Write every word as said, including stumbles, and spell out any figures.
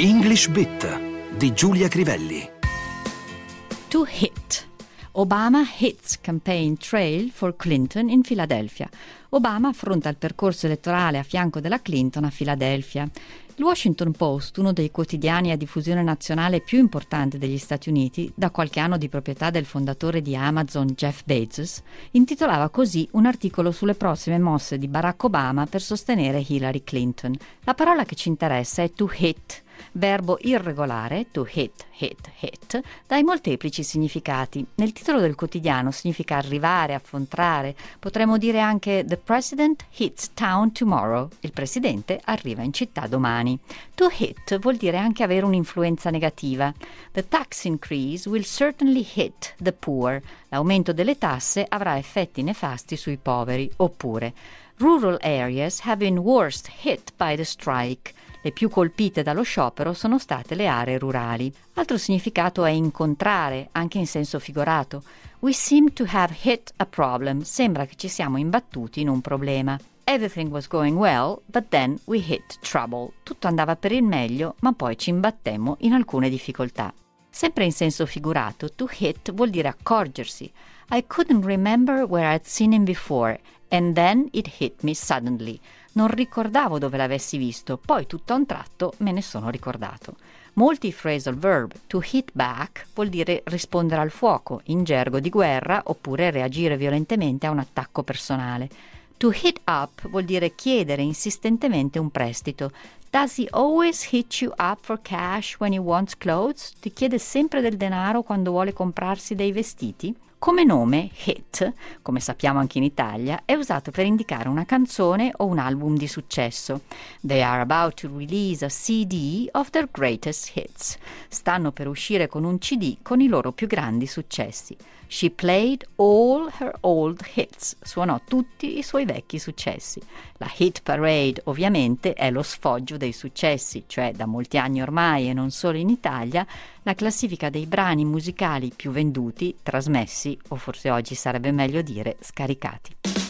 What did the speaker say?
English Bit di Giulia Crivelli. To hit. Obama hits campaign trail for Clinton in Philadelphia. Obama affronta il percorso elettorale a fianco della Clinton a Filadelfia. Il Washington Post, uno dei quotidiani a diffusione nazionale più importanti degli Stati Uniti, da qualche anno di proprietà del fondatore di Amazon Jeff Bezos, intitolava così un articolo sulle prossime mosse di Barack Obama per sostenere Hillary Clinton. La parola che ci interessa è to hit, verbo irregolare, to hit, hit, hit, dai molteplici significati. Nel titolo del quotidiano significa arrivare, affrontare. Potremmo dire anche The President hits town tomorrow. Il presidente arriva in città domani. To hit vuol dire anche avere un'influenza negativa. The tax increase will certainly hit the poor. L'aumento delle tasse avrà effetti nefasti sui poveri. Oppure Rural areas have been worst hit by the strike. Le più colpite dallo sciopero sono state le aree rurali. Altro significato è incontrare, anche in senso figurato. We seem to have hit a problem. Sembra che ci siamo imbattuti in un problema. Everything was going well, but then we hit trouble. Tutto andava per il meglio, ma poi ci imbattemmo in alcune difficoltà. Sempre in senso figurato, to hit vuol dire accorgersi. I couldn't remember where I'd seen him before, and then it hit me suddenly. Non ricordavo dove l'avessi visto, poi tutto a un tratto me ne sono ricordato. Molti phrasal verb. To hit back vuol dire rispondere al fuoco, in gergo di guerra, oppure reagire violentemente a un attacco personale. To hit up vuol dire chiedere insistentemente un prestito. Does he always hit you up for cash when he wants clothes? Ti chiede sempre del denaro quando vuole comprarsi dei vestiti? Come nome, hit, come sappiamo anche in Italia, è usato per indicare una canzone o un album di successo. They are about to release a C D of their greatest hits. Stanno per uscire con un C D con i loro più grandi successi. She played all her old hits. Suonò tutti i suoi vecchi successi. La hit parade, ovviamente, è lo sfoggio dei successi, cioè da molti anni ormai e non solo in Italia, la classifica dei brani musicali più venduti, trasmessi, o forse oggi sarebbe meglio dire scaricati.